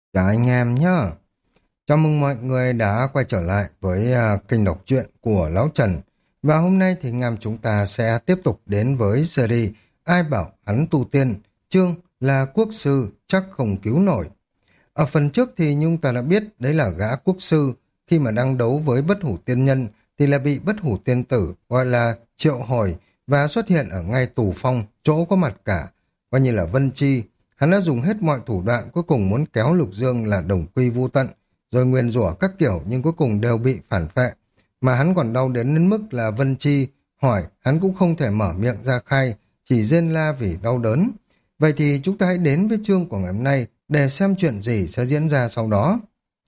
Chào anh em nhá. Chào mừng mọi người đã quay trở lại với kênh đọc truyện của Lão Trần. Và hôm nay thì anh em chúng ta sẽ tiếp tục đến với series Ai bảo hắn tu tiên, chương là quốc sư chắc không cứu nổi. Ở phần trước thì chúng ta đã biết đấy là gã quốc sư khi mà đang đấu với bất hủ tiên nhân thì là bị bất hủ tiên tử gọi là triệu hồi và xuất hiện ở ngay tù phong chỗ có mặt cả coi như là Vân Chi. Hắn đã dùng hết mọi thủ đoạn cuối cùng muốn kéo Lục Dương là đồng quy vu tận rồi nguyền rủa các kiểu nhưng cuối cùng đều bị phản phệ. Mà hắn còn đau đến mức là Vân Chi hỏi hắn cũng không thể mở miệng ra khai, chỉ rên la vì đau đớn. Vậy thì chúng ta hãy đến với chương của ngày hôm nay để xem chuyện gì sẽ diễn ra sau đó.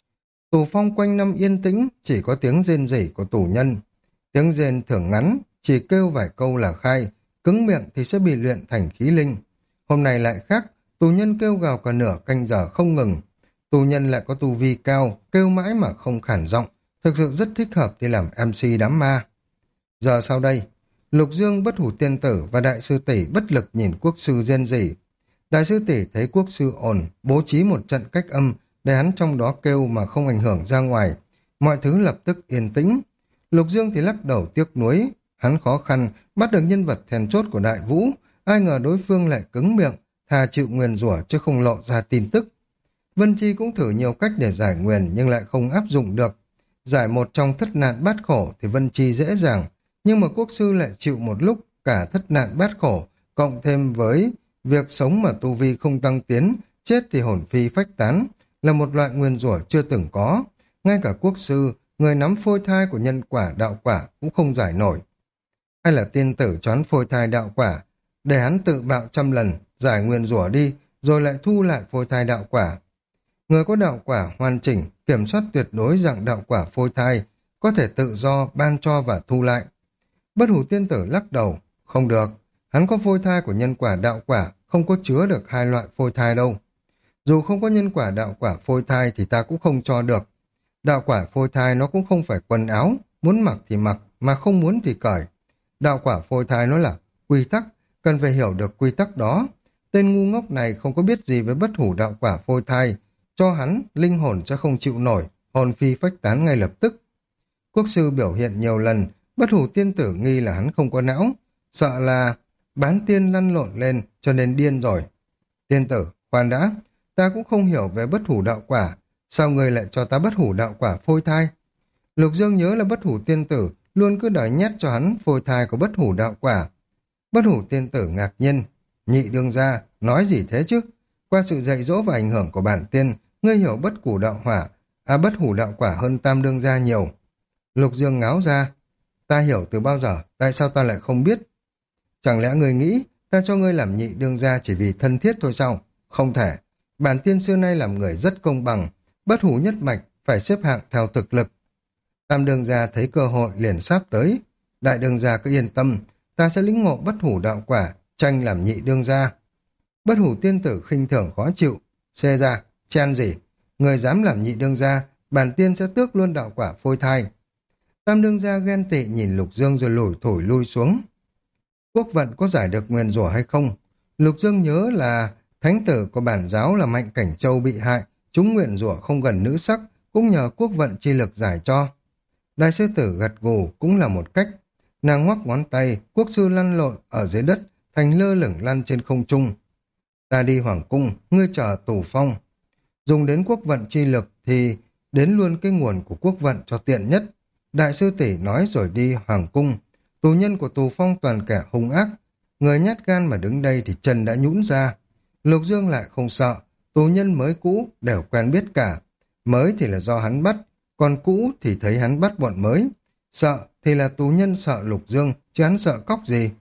Tù phong quanh năm yên tĩnh, chỉ có tiếng rên rỉ của tù nhân. Tiếng rên thường ngắn, chỉ kêu vài câu là khai, cứng miệng thì sẽ bị luyện thành khí linh. Hôm nay lại khác, tù nhân kêu gào cả nửa canh giờ không ngừng. Tù nhân lại có tu vi cao, kêu mãi mà không khản giọng, thực sự rất thích hợp để làm MC đám ma. Giờ sau đây, Lục Dương, bất hủ tiên tử và đại sư tỷ bất lực nhìn quốc sư rên rỉ. Đại sư tỷ thấy quốc sư ổn, bố trí một trận cách âm để hắn trong đó kêu mà không ảnh hưởng ra ngoài. Mọi thứ lập tức yên tĩnh. Lục Dương thì lắc đầu tiếc nuối. Hắn khó khăn bắt được nhân vật then chốt của Đại Vũ. Ai ngờ đối phương lại cứng miệng, thà chịu nguyền rủa chứ không lộ ra tin tức. Vân Chi cũng thử nhiều cách để giải nguyền nhưng lại không áp dụng được. Giải một trong thất nạn bát khổ thì Vân Chi dễ dàng, nhưng mà quốc sư lại chịu một lúc cả thất nạn bát khổ, cộng thêm với việc sống mà tu vi không tăng tiến, chết thì hồn phi phách tán, là một loại nguyền rủa chưa từng có. Ngay cả quốc sư, người nắm phôi thai của nhân quả đạo quả cũng không giải nổi. Hay là tiên tử choán phôi thai đạo quả, để hắn tự bạo trăm lần, giải nguyền rủa đi, rồi lại thu lại phôi thai đạo quả. Người có đạo quả hoàn chỉnh, kiểm soát tuyệt đối dạng đạo quả phôi thai, có thể tự do ban cho và thu lại. Bất hủ tiên tử lắc đầu, không được, hắn có phôi thai của nhân quả đạo quả, không có chứa được hai loại phôi thai đâu. Dù không có nhân quả đạo quả phôi thai thì ta cũng không cho được. Đạo quả phôi thai nó cũng không phải quần áo, muốn mặc thì mặc, mà không muốn thì cởi. Đạo quả phôi thai nó là quy tắc, cần phải hiểu được quy tắc đó. Tên ngu ngốc này không có biết gì với bất hủ đạo quả phôi thai, cho hắn, linh hồn sẽ không chịu nổi, hồn phi phách tán ngay lập tức. Quốc sư biểu hiện nhiều lần, bất hủ tiên tử nghi là hắn không có não, sợ là bán tiên lăn lộn lên cho nên điên rồi. Tiên tử, khoan đã, ta cũng không hiểu về bất hủ đạo quả, sao người lại cho ta bất hủ đạo quả phôi thai? Lục Dương nhớ là bất hủ tiên tử luôn cứ đòi nhét cho hắn phôi thai của bất hủ đạo quả. Bất hủ tiên tử ngạc nhiên, nhị đương gia, nói gì thế chứ? Qua sự dạy dỗ và ảnh hưởng của bản tiên, ngươi hiểu bất hủ đạo hỏa, bất hủ đạo quả hơn tam đương gia nhiều. Lục Dương ngáo ra, ta hiểu từ bao giờ, tại sao ta lại không biết? Chẳng lẽ ngươi nghĩ ta cho ngươi làm nhị đương gia chỉ vì thân thiết thôi sao? Không thể, bản tiên xưa nay làm người rất công bằng, bất hủ nhất mạch phải xếp hạng theo thực lực. Tam đương gia thấy cơ hội liền sắp tới, đại đương gia cứ yên tâm, ta sẽ lĩnh ngộ bất hủ đạo quả, tranh làm nhị đương gia. Bất hủ tiên tử khinh thường khó chịu, xê ra, chen gì, người dám làm nhị đương gia, bản tiên sẽ tước luôn đạo quả phôi thai. Tam đương gia ghen tị nhìn Lục Dương rồi lủi thổi lui xuống. Quốc vận có giải được nguyền rủa hay không? Lục Dương nhớ là thánh tử của bản giáo là Mạnh Cảnh Châu bị hại, chúng nguyện rủa không gần nữ sắc, cũng nhờ quốc vận chi lực giải cho. Đại sư tử gật gù cũng là một cách. Nàng ngoắc ngón tay, quốc sư lăn lộn ở dưới đất, thành lơ lửng lăn trên không trung. Ta đi hoàng cung, ngươi chờ tù phong. Dùng đến quốc vận chi lực thì đến luôn cái nguồn của quốc vận cho tiện nhất. Đại sư tỷ nói rồi đi hoàng cung. Tù nhân của tù phong toàn kẻ hung ác. Người nhát gan mà đứng đây thì chân đã nhũn ra. Lục Dương lại không sợ. Tù nhân mới cũ đều quen biết cả. Mới thì là do hắn bắt, còn cũ thì thấy hắn bắt bọn mới. Sợ thì là tù nhân sợ Lục Dương, chứ hắn sợ cóc gì.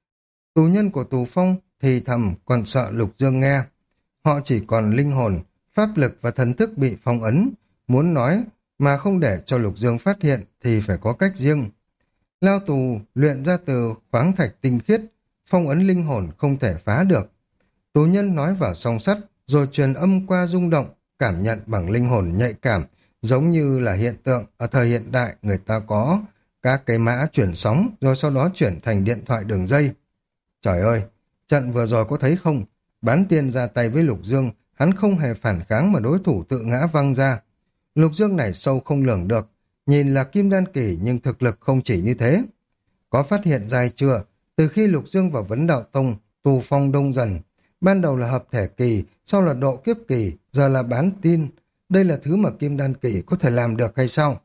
Tù nhân của tù phong thì thầm còn sợ Lục Dương nghe. Họ chỉ còn linh hồn, pháp lực và thần thức bị phong ấn. Muốn nói mà không để cho Lục Dương phát hiện thì phải có cách riêng. Lao tù luyện ra từ khoáng thạch tinh khiết, phong ấn linh hồn không thể phá được. Tù nhân nói vào song sắt, rồi truyền âm qua rung động, cảm nhận bằng linh hồn nhạy cảm, giống như là hiện tượng ở thời hiện đại người ta có các cái mã chuyển sóng, rồi sau đó chuyển thành điện thoại đường dây. Trời ơi, trận vừa rồi có thấy không? Bán tiên ra tay với Lục Dương, hắn không hề phản kháng mà đối thủ tự ngã văng ra. Lục Dương này sâu không lường được, nhìn là kim đan kỳ nhưng thực lực không chỉ như thế. Có phát hiện ra chưa, từ khi Lục Dương vào Vấn Đạo Tông, tù phong đông dần, ban đầu là hợp thể kỳ, sau là độ kiếp kỳ, giờ là bán tin. Đây là thứ mà kim đan kỳ có thể làm được hay sao?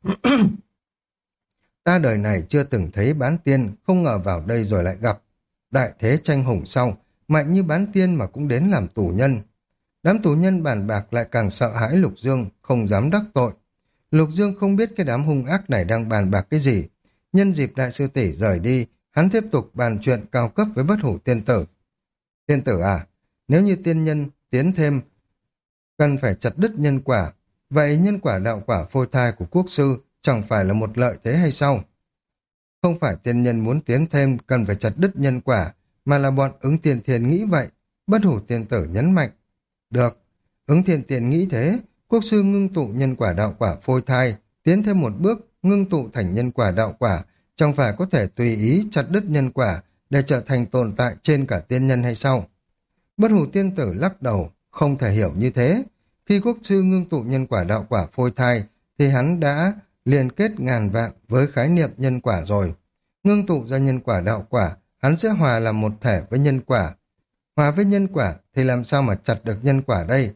Ta đời này chưa từng thấy bán tiên, không ngờ vào đây rồi lại gặp. Đại thế tranh hùng sau, mạnh như bán tiên mà cũng đến làm tù nhân. Đám tù nhân bàn bạc lại càng sợ hãi Lục Dương, không dám đắc tội. Lục Dương không biết cái đám hung ác này đang bàn bạc cái gì. Nhân dịp đại sư tỷ rời đi, hắn tiếp tục bàn chuyện cao cấp với Bất Hủ Tiên Tử. Tiên tử à, nếu như tiên nhân tiến thêm, cần phải chặt đứt nhân quả. Vậy nhân quả đạo quả phôi thai của quốc sư chẳng phải là một lợi thế hay sao? Không phải tiên nhân muốn tiến thêm cần phải chặt đứt nhân quả, mà là bọn Ứng Thiên Thiên nghĩ vậy. Bất Hủ Tiên Tử nhấn mạnh. Được, Ứng Thiên Thiên nghĩ thế, quốc sư ngưng tụ nhân quả đạo quả phôi thai, tiến thêm một bước, ngưng tụ thành nhân quả đạo quả, chẳng phải có thể tùy ý chặt đứt nhân quả để trở thành tồn tại trên cả tiên nhân hay sao? Bất Hủ Tiên Tử lắc đầu, không thể hiểu như thế. Khi quốc sư ngưng tụ nhân quả đạo quả phôi thai, thì hắn đã liên kết ngàn vạn với khái niệm nhân quả rồi. Ngưng tụ ra nhân quả đạo quả, hắn sẽ hòa làm một thể với nhân quả. Hòa với nhân quả thì làm sao mà chặt được nhân quả đây?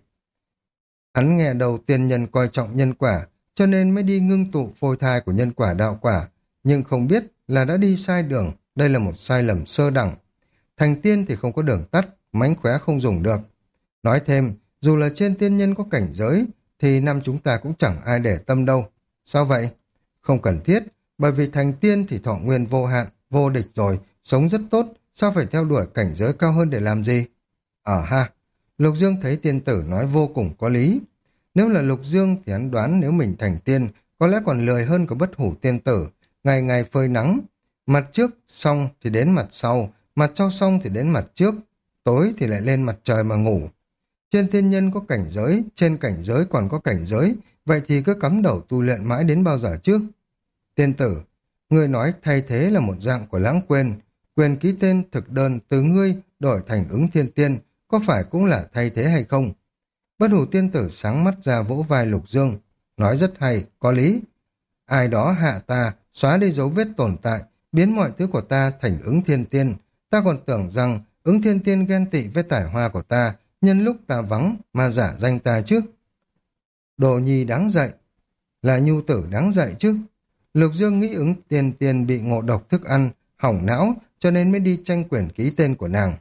Hắn nghe đầu tiên nhân coi trọng nhân quả, cho nên mới đi ngưng tụ phôi thai của nhân quả đạo quả, nhưng không biết là đã đi sai đường, đây là một sai lầm sơ đẳng. Thành tiên thì không có đường tắt, mánh khóe không dùng được. Nói thêm, dù là trên tiên nhân có cảnh giới, thì năm chúng ta cũng chẳng ai để tâm đâu. Sao vậy? Không cần thiết, bởi vì thành tiên thì thọ nguyên vô hạn, vô địch rồi, sống rất tốt, sao phải theo đuổi cảnh giới cao hơn để làm gì? Ha, Lục Dương thấy tiên tử nói vô cùng có lý. Nếu là Lục Dương thì hắn đoán nếu mình thành tiên, có lẽ còn lười hơn cả Bất Hủ Tiên Tử, ngày ngày phơi nắng. Mặt trước xong thì đến mặt sau, mặt sau xong thì đến mặt trước, tối thì lại lên mặt trời mà ngủ. Trên tiên nhân có cảnh giới, trên cảnh giới còn có cảnh giới, vậy thì cứ cắm đầu tu luyện mãi đến bao giờ chứ? Tiên tử, ngươi nói thay thế là một dạng của lãng quên, quyền ký tên thực đơn từ ngươi đổi thành Ứng Thiên Tiên, có phải cũng là thay thế hay không? Bất Hủ Tiên Tử sáng mắt ra vỗ vai Lục Dương, nói rất hay, có lý. Ai đó hạ ta, xóa đi dấu vết tồn tại, biến mọi thứ của ta thành Ứng Thiên Tiên. Ta còn tưởng rằng Ứng Thiên Tiên ghen tị với tài hoa của ta, nhân lúc ta vắng mà giả danh ta chứ. Đồ nhi đáng dạy, là nhu tử đáng dạy chứ. Lục Dương nghĩ Ứng Thiên Tiên bị ngộ độc thức ăn, hỏng não, cho nên mới đi tranh quyền ký tên của nàng.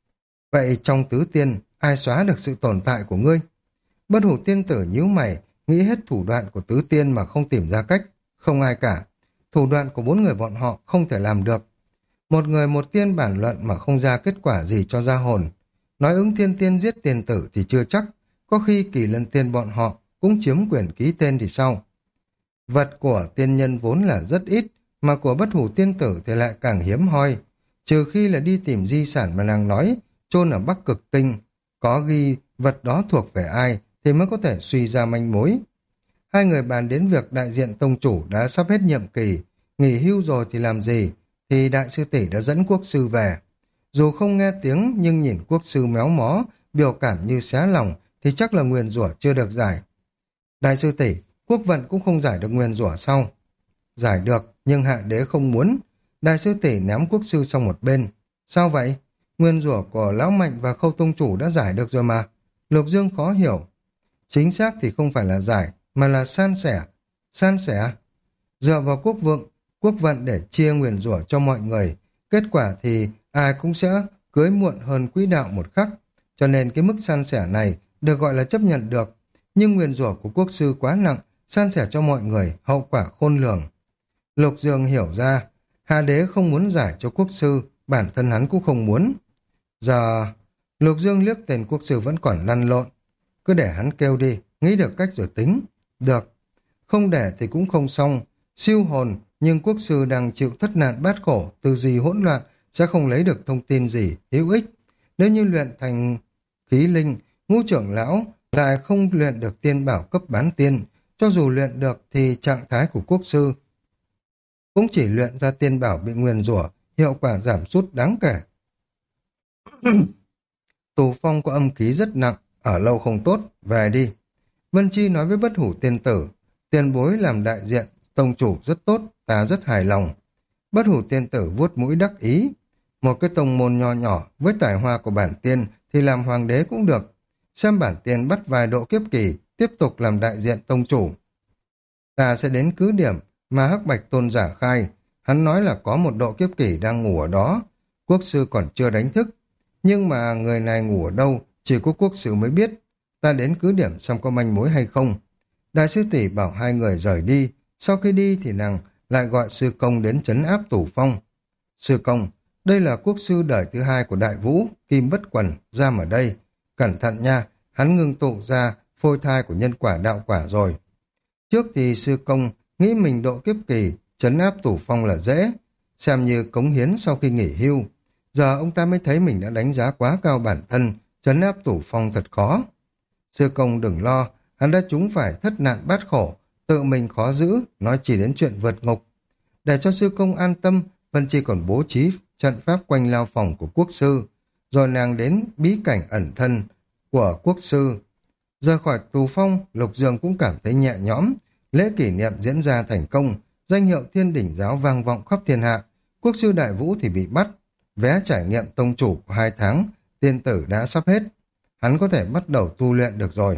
Vậy trong tứ tiên, ai xóa được sự tồn tại của ngươi? Bất Hủ Tiên Tử nhíu mày, nghĩ hết thủ đoạn của tứ tiên mà không tìm ra cách. Không ai cả. Thủ đoạn của bốn người bọn họ không thể làm được. Một người một tiên bản luận mà không ra kết quả gì cho ra hồn. Nói Ứng Thiên Tiên giết tiên tử thì chưa chắc. Có khi Kỳ Lân Tiên bọn họ cũng chiếm quyền ký tên thì sao? Vật của tiên nhân vốn là rất ít, mà của Bất Hủ Tiên Tử thì lại càng hiếm hoi. Trừ khi là đi tìm di sản mà nàng nói, chôn ở Bắc Cực Tinh, có ghi vật đó thuộc về ai thì mới có thể suy ra manh mối. Hai người bàn đến việc đại diện tông chủ đã sắp hết nhiệm kỳ, nghỉ hưu rồi thì làm gì, thì đại sư tỷ đã dẫn quốc sư về. Dù không nghe tiếng nhưng nhìn quốc sư méo mó, biểu cảm như xé lòng thì chắc là nguyền rủa chưa được giải. Đại sư tỷ, quốc vận cũng không giải được nguyền rủa sau. Giải được, nhưng hạ đế không muốn. Đại sư tỷ ném quốc sư sang một bên. Sao vậy? Nguyên rủa của Lão Mạnh và Khâu Tông Chủ đã giải được rồi mà. Lục Dương khó hiểu. Chính xác thì không phải là giải, mà là san sẻ. San sẻ? Dựa vào quốc vận để chia nguyền rủa cho mọi người. Kết quả thì ai cũng sẽ cưới muộn hơn quỹ đạo một khắc. Cho nên cái mức san sẻ này được gọi là chấp nhận được. Nhưng nguyền rủa của quốc sư quá nặng, san sẻ cho mọi người, hậu quả khôn lường. Lục Dương hiểu ra, Hạ đế không muốn giải cho quốc sư, bản thân hắn cũng không muốn. Giờ, Lục Dương liếc tên quốc sư vẫn còn lăn lộn. Cứ để hắn kêu đi, nghĩ được cách rồi tính. Được, không để thì cũng không xong. Siêu hồn, nhưng quốc sư đang chịu thất nạn bát khổ, tư duy hỗn loạn, sẽ không lấy được thông tin gì hữu ích. Nếu như luyện thành khí linh, ngũ trưởng lão lại không luyện được tiên bảo cấp bán tiên. Cho dù luyện được thì trạng thái của quốc sư cũng chỉ luyện ra tiên bảo bị nguyền rủa, hiệu quả giảm sút đáng kể. Tù phong có âm khí rất nặng, ở lâu không tốt, về đi. Vân Chi nói với Bất Hủ Tiên Tử, tiền bối làm đại diện, tông chủ rất tốt, ta rất hài lòng. Bất Hủ Tiên Tử vuốt mũi đắc ý. Một cái tông môn nho nhỏ với tài hoa của bản tiên thì làm hoàng đế cũng được. Xem bản tiên bắt vài độ kiếp kỳ, tiếp tục làm đại diện tông chủ. Ta sẽ đến cứ điểm mà Hắc Bạch Tôn giả khai. Hắn nói là có một độ kiếp kỳ đang ngủ ở đó. Quốc sư còn chưa đánh thức. Nhưng mà người này ngủ ở đâu, chỉ có quốc sư mới biết. Ta đến cứ điểm xem có manh mối hay không. Đại sư tỷ bảo hai người rời đi. Sau khi đi thì nàng lại gọi sư công đến trấn áp Tủ Phong. Sư công, đây là quốc sư đời thứ hai của Đại Vũ, Kim Bất Quần, giam ở đây. Cẩn thận nha, hắn ngưng tụ ra phôi thai của nhân quả đạo quả rồi. Trước thì sư công nghĩ mình độ kiếp kỳ, trấn áp Tủ Phong là dễ, xem như cống hiến sau khi nghỉ hưu. Giờ ông ta mới thấy mình đã đánh giá quá cao bản thân, trấn áp Tủ Phong thật khó. Sư công đừng lo, hắn đã trúng phải thất nạn bát khổ, tự mình khó giữ, nói chỉ đến chuyện vượt ngục. Để cho sư công an tâm, Vân Chi còn bố trí trận pháp quanh lao phòng của quốc sư, rồi nàng đến bí cảnh ẩn thân của quốc sư. Rời khỏi Tù Phong, Lục Dương cũng cảm thấy nhẹ nhõm, lễ kỷ niệm diễn ra thành công, danh hiệu Thiên Đỉnh Giáo vang vọng khắp thiên hạ, quốc sư Đại Vũ thì bị bắt, vé trải nghiệm tông chủ của 2 tháng, tiên tử đã sắp hết, hắn có thể bắt đầu tu luyện được rồi.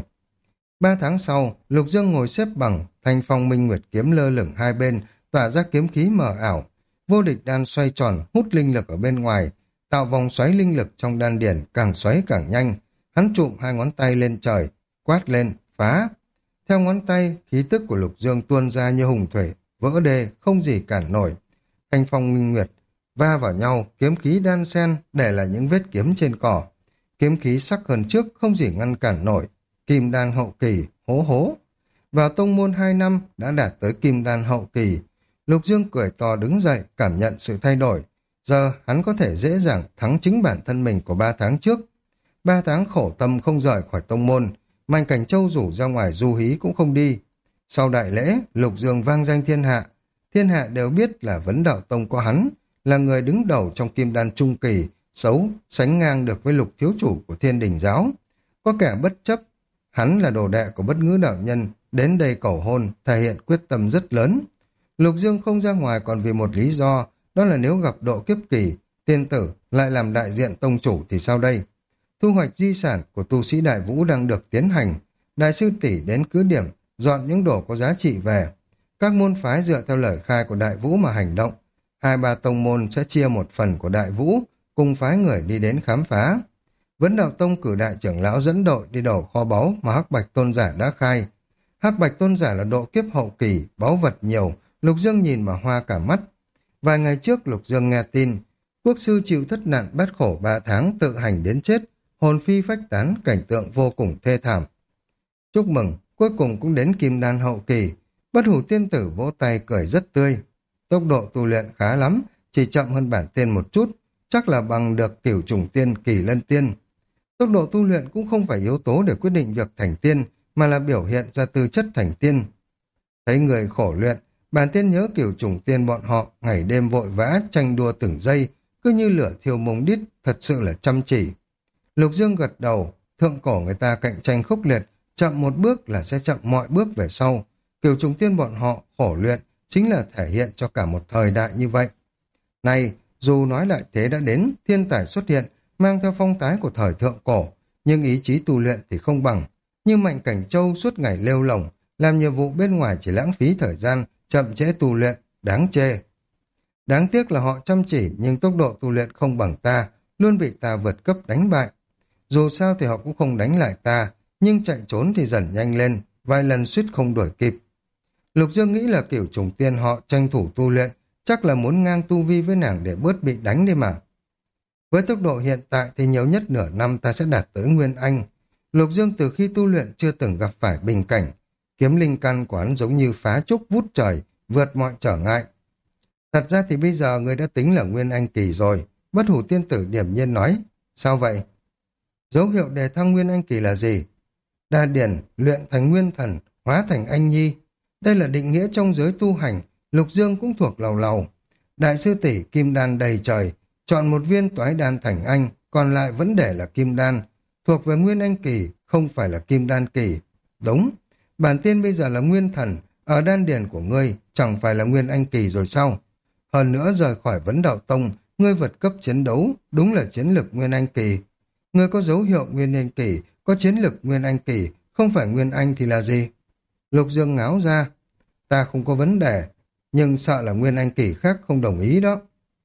3 tháng sau, Lục Dương ngồi xếp bằng, thanh phong minh nguyệt kiếm lơ lửng hai bên, tỏa ra kiếm khí mờ ảo. Vô địch đan xoay tròn, hút linh lực ở bên ngoài, tạo vòng xoáy linh lực trong đan điển càng xoáy càng nhanh. Hắn trụm 2 ngón tay lên trời, quát lên, phá. Theo ngón tay, khí tức của Lục Dương tuôn ra như hùng thủy, vỡ đê, không gì cản nổi. Thanh phong minh nguyệt va vào nhau, kiếm khí đan xen để lại những vết kiếm trên cỏ. Kiếm khí sắc hơn trước, không gì ngăn cản nổi. Kim đan hậu kỳ, hố hố. Vào tông môn 2 năm đã đạt tới kim đan hậu kỳ. Lục Dương cười to đứng dậy, cảm nhận sự thay đổi. Giờ hắn có thể dễ dàng thắng chính bản thân mình của 3 tháng trước. 3 tháng khổ tâm không rời khỏi tông môn, Mạnh Cảnh Châu rủ ra ngoài du hí cũng không đi. Sau đại lễ, Lục Dương vang danh thiên hạ đều biết là Vấn Đạo Tông có hắn, là người đứng đầu trong kim đan trung kỳ, xấu, sánh ngang được với Lục thiếu chủ của Thiên Đình Giáo. Có kẻ bất chấp, hắn là đồ đệ của Bất Ngữ đạo nhân, đến đây cầu hôn, thể hiện quyết tâm rất lớn. Lục Dương không ra ngoài còn vì một lý do, đó là nếu gặp độ kiếp kỳ, tiên tử lại làm đại diện tông chủ thì sao đây? Thu hoạch di sản của tu sĩ Đại Vũ đang được tiến hành. Đại sư tỷ đến cứ điểm, dọn những đồ có giá trị về. Các môn phái dựa theo lời khai của Đại Vũ mà hành động. 2-3 tông môn sẽ chia một phần của Đại Vũ, cùng phái người đi đến khám phá. Vấn Đạo Tông cử đại trưởng lão dẫn đội đi đổ kho báu mà Hắc Bạch Tôn giả đã khai. Hắc Bạch Tôn giả là độ kiếp hậu kỳ, báu vật nhiều, Lục Dương nhìn mà hoa cả mắt. Vài ngày trước Lục Dương nghe tin, quốc sư chịu thất nạn bát khổ 3 tháng tự hành đến chết, hồn phi phách tán, cảnh tượng vô cùng thê thảm. Chúc mừng, cuối cùng cũng đến kim đan hậu kỳ. Bất Hủ Tiên Tử vỗ tay cười rất tươi. Tốc độ tu luyện khá lắm, chỉ chậm hơn bản tiên một chút, chắc là bằng được Cửu Trùng Tiên, Kỳ Lân Tiên. Tốc độ tu luyện cũng không phải yếu tố để quyết định việc thành tiên, mà là biểu hiện ra tư chất thành tiên. Thấy người khổ luyện, bản tiên nhớ Cửu Trùng Tiên bọn họ ngày đêm vội vã tranh đua từng giây, cứ như lửa thiêu mông đít, thật sự là chăm chỉ. Lục Dương gật đầu, thượng cổ người ta cạnh tranh khốc liệt, chậm một bước là sẽ chậm mọi bước về sau. Cửu Trùng Tiên bọn họ khổ luyện chính là thể hiện cho cả một thời đại như vậy. Này, dù nói lại thế đã đến, thiên tài xuất hiện, mang theo phong thái của thời thượng cổ, nhưng ý chí tu luyện thì không bằng. Như Mạnh Cảnh Châu suốt ngày lêu lổng, làm nhiệm vụ bên ngoài chỉ lãng phí thời gian, chậm trễ tu luyện, đáng chê. Đáng tiếc là họ chăm chỉ nhưng tốc độ tu luyện không bằng ta, luôn bị ta vượt cấp đánh bại. Dù sao thì họ cũng không đánh lại ta, nhưng chạy trốn thì dần nhanh lên, vài lần suýt không đuổi kịp. Lục Dương nghĩ là Cửu Trùng Tiên họ tranh thủ tu luyện, chắc là muốn ngang tu vi với nàng để bớt bị đánh đi mà. Với tốc độ hiện tại thì nhiều nhất nửa năm ta sẽ đạt tới Nguyên Anh. Lục Dương từ khi tu luyện chưa từng gặp phải bình cảnh. Kiếm linh căn của hắn giống như phá trúc vút trời, vượt mọi trở ngại. Thật ra thì bây giờ người đã tính là Nguyên Anh kỳ rồi. Bất Hủ Tiên Tử điềm nhiên nói. Sao vậy? Dấu hiệu đề thăng Nguyên Anh kỳ là gì? Đa điển, luyện thành nguyên thần, hóa thành anh nhi. Đây là định nghĩa trong giới tu hành, Lục Dương cũng thuộc lầu lầu. Đại sư tỷ kim đan đầy trời, chọn một viên toái đan thành anh, còn lại vẫn để là kim đan, thuộc về Nguyên Anh kỳ, không phải là kim đan kỳ. Đúng, bản tiên bây giờ là nguyên thần, ở đan điền của ngươi chẳng phải là nguyên anh kỳ rồi sao? Hơn nữa rời khỏi vấn đạo tông, ngươi vượt cấp chiến đấu, đúng là chiến lực nguyên anh kỳ. Ngươi có dấu hiệu nguyên anh kỳ, có chiến lực nguyên anh kỳ, không phải nguyên anh thì là gì? Lục Dương ngáo ra, ta không có vấn đề, nhưng sợ là nguyên anh kỳ khác không đồng ý đó.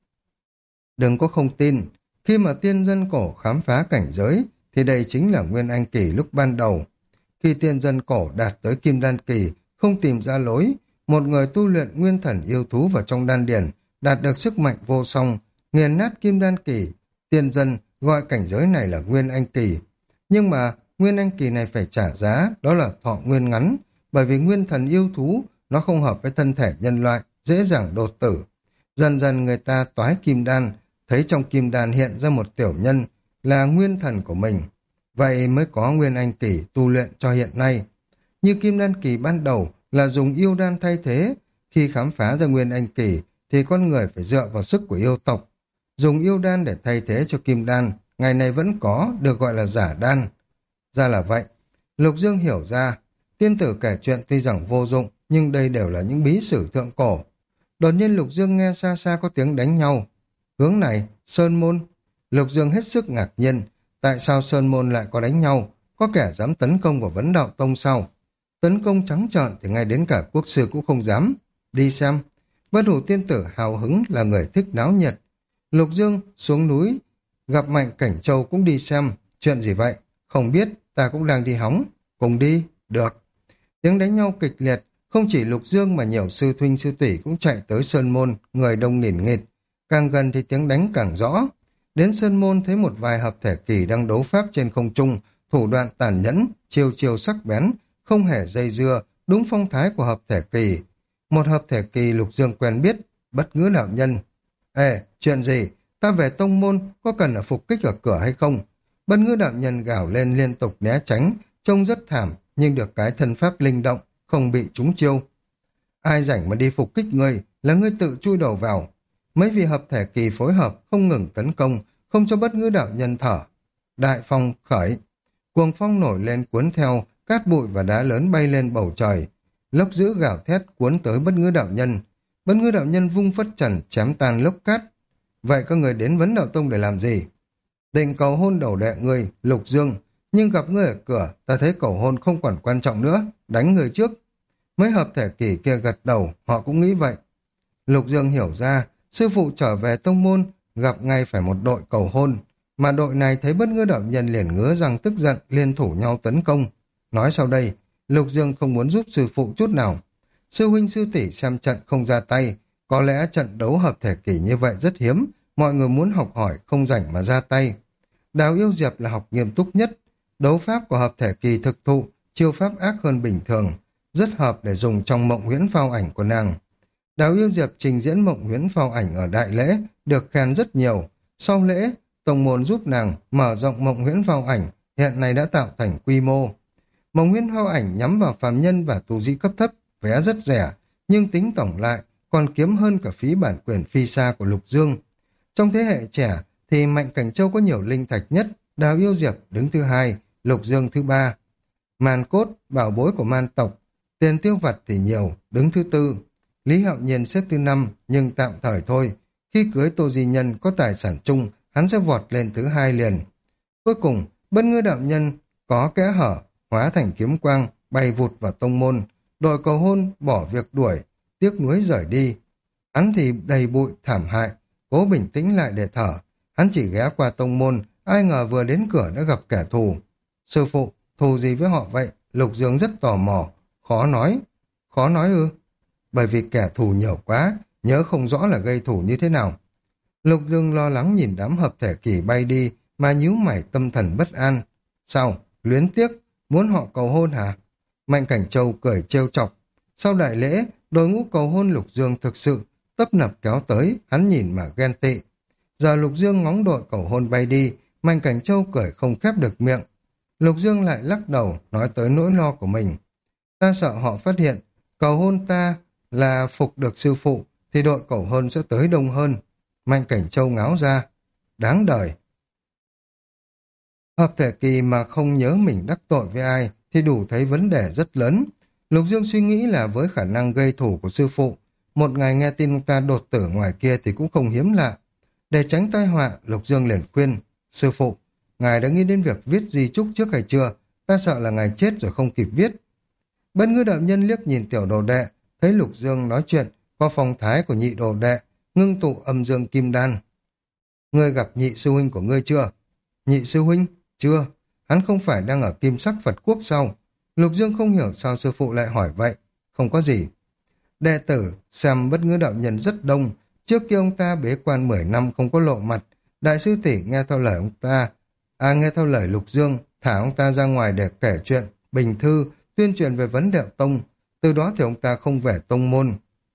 Đừng có không tin, khi mà tiên dân cổ khám phá cảnh giới, thì đây chính là nguyên anh kỳ lúc ban đầu. Khi tiên dân cổ đạt tới kim đan kỳ, không tìm ra lối, một người tu luyện nguyên thần yêu thú vào trong đan điền, đạt được sức mạnh vô song, nghiền nát kim đan kỳ, tiên dân gọi cảnh giới này là nguyên anh kỳ. Nhưng mà nguyên anh kỳ này phải trả giá, đó là thọ nguyên ngắn, bởi vì nguyên thần yêu thú nó không hợp với thân thể nhân loại, dễ dàng đột tử. Dần dần người ta toái kim đan, thấy trong kim đan hiện ra một tiểu nhân là nguyên thần của mình. Vậy mới có nguyên anh kỳ tu luyện cho hiện nay. Như kim đan kỳ ban đầu là dùng yêu đan thay thế, khi khám phá ra nguyên anh kỳ thì con người phải dựa vào sức của yêu tộc. Dùng yêu đan để thay thế cho kim đan, ngày này vẫn có, được gọi là giả đan. Ra là vậy. Lục Dương hiểu ra, tiên tử kể chuyện tuy rằng vô dụng, nhưng đây đều là những bí sử thượng cổ. Đột nhiên Lục Dương nghe xa xa có tiếng đánh nhau. Hướng này, Sơn Môn. Lục Dương hết sức ngạc nhiên, tại sao Sơn Môn lại có đánh nhau, có kẻ dám tấn công vào Vấn Đạo Tông sao? Tấn công trắng trợn thì ngay đến cả quốc sư cũng không dám. Đi xem. Bất Hủ tiên tử hào hứng là người thích náo nhiệt. Lục Dương xuống núi, gặp Mạnh Cảnh Châu cũng đi xem. Chuyện gì vậy? Không biết, ta cũng đang đi hóng. Cùng đi, được. Tiếng đánh nhau kịch liệt, không chỉ Lục Dương mà nhiều sư huynh sư tỷ cũng chạy tới Sơn Môn, người đông nghìn nghịt. Càng gần thì tiếng đánh càng rõ. Đến Sơn Môn thấy một vài hợp thể kỳ đang đấu pháp trên không trung, thủ đoạn tàn nhẫn, chiêu chiêu sắc bén, không hề dây dưa, đúng phong thái của hợp thể kỳ. Một hợp thể kỳ Lục Dương quen biết, Bất Ngữ đạo nhân. Ê, chuyện gì? Ta về tông môn, có cần là phục kích ở cửa hay không? Bất Ngữ đạo nhân gào lên liên tục né tránh, trông rất thảm, nhưng được cái thân pháp linh động, không bị trúng chiêu. Ai rảnh mà đi phục kích ngươi, là ngươi tự chui đầu vào. Mấy vị hợp thể kỳ phối hợp, không ngừng tấn công, không cho Bất Ngữ đạo nhân thở. Đại phong khởi, cuồng phong nổi lên cuốn theo, cát bụi và đá lớn bay lên bầu trời. Lốc dữ gào thét cuốn tới Bất Ngữ đạo nhân. Bất Ngữ đạo nhân vung phất trần chém tan lốc cát. Vậy các người đến Vấn Đạo Tông để làm gì? Định cầu hôn đầu đệ ngươi, Lục Dương, nhưng gặp ngươi ở cửa, ta thấy cầu hôn không còn quan trọng nữa, đánh người trước. Mấy hợp thể kỳ kia gật đầu, họ cũng nghĩ vậy. Lục Dương hiểu ra, sư phụ trở về tông môn, gặp ngay phải một đội cầu hôn, mà đội này thấy Bất Ngữ đạo nhân liền ngứa răng tức giận, liên thủ nhau tấn công. Nói sau đây, Lục Dương không muốn giúp sư phụ chút nào. Sư huynh sư tỷ xem trận không ra tay, có lẽ trận đấu hợp thể kỳ như vậy rất hiếm, mọi người muốn học hỏi không rảnh mà ra tay. Đào Yêu Diệp là học nghiêm túc nhất, đấu pháp của hợp thể kỳ thực thụ, chiêu pháp ác hơn bình thường, rất hợp để dùng trong mộng huyễn phao ảnh của nàng. Đào Yêu Diệp trình diễn mộng huyễn phao ảnh ở đại lễ, được khen rất nhiều. Sau lễ, tông môn giúp nàng mở rộng mộng huyễn phao ảnh, hiện nay đã tạo thành quy mô. Mộng huyễn phao ảnh nhắm vào phàm nhân và tu sĩ cấp thấp, vé rất rẻ, nhưng tính tổng lại còn kiếm hơn cả phí bản quyền phi xa của Lục Dương. Trong thế hệ trẻ thì Mạnh Cảnh Châu có nhiều linh thạch nhất, Đào Yêu Diệp đứng thứ hai, Lục Dương thứ ba. Màn cốt, bảo bối của man tộc, tiền tiêu vặt thì nhiều, đứng thứ tư. Lý Hạo Nhiên xếp thứ năm, nhưng tạm thời thôi. Khi cưới Tô Di Nhân có tài sản chung, hắn sẽ vọt lên thứ hai liền. Cuối cùng, Bất Ngữ đạo nhân có kẽ hở, hóa thành kiếm quang, bay vụt vào tông môn. Đội cầu hôn bỏ việc đuổi, tiếc nuối rời đi. Hắn thì đầy bụi, thảm hại, cố bình tĩnh lại để thở. Hắn chỉ ghé qua tông môn, ai ngờ vừa đến cửa đã gặp kẻ thù. Sư phụ, thù gì với họ vậy? Lục Dương rất tò mò. Khó nói. Khó nói ư? Bởi vì kẻ thù nhiều quá, nhớ không rõ là gây thù như thế nào. Lục Dương lo lắng nhìn đám hợp thể kỳ bay đi, mà nhíu mày tâm thần bất an. Sao? Luyến tiếc? Muốn họ cầu hôn hả? Mạnh Cảnh Châu cười trêu chọc. Sau đại lễ, đội ngũ cầu hôn Lục Dương thực sự tấp nập kéo tới, hắn nhìn mà ghen tị. Giờ Lục Dương ngóng đội cầu hôn bay đi, Mạnh Cảnh Châu cười không khép được miệng. Lục Dương lại lắc đầu, nói tới nỗi lo của mình. Ta sợ họ phát hiện, cầu hôn ta là phục được sư phụ, thì đội cầu hôn sẽ tới đông hơn. Mạnh Cảnh Châu ngáo ra. Đáng đời. Hợp thể kỳ mà không nhớ mình đắc tội với ai thì đủ thấy vấn đề rất lớn. Lục Dương suy nghĩ là với khả năng gây thủ của sư phụ, một ngày nghe tin ông ta đột tử ngoài kia thì cũng không hiếm lạ. Để tránh tai họa, Lục Dương liền khuyên, sư phụ, ngài đã nghĩ đến việc viết di chúc trước hay chưa? Ta sợ là ngài chết rồi không kịp viết. Bất Ngư đạo nhân liếc nhìn tiểu đồ đệ, thấy Lục Dương nói chuyện, có phong thái của nhị đồ đệ, ngưng tụ âm dương kim đan. Ngươi gặp nhị sư huynh của ngươi chưa? Nhị sư huynh? Chưa. Hắn không phải đang ở Kim Sắc Phật Quốc sao? Lục Dương không hiểu sao sư phụ lại hỏi vậy. Không có gì. Đệ tử xem Bất Ngư đạo nhân rất đông. Trước kia ông ta bế quan 10 năm không có lộ mặt. Đại sư tỷ nghe theo lời ông ta, nghe theo lời Lục Dương, thả ông ta ra ngoài để kể chuyện, bình thư, tuyên truyền về vấn đề tông. Từ đó thì ông ta không về tông môn.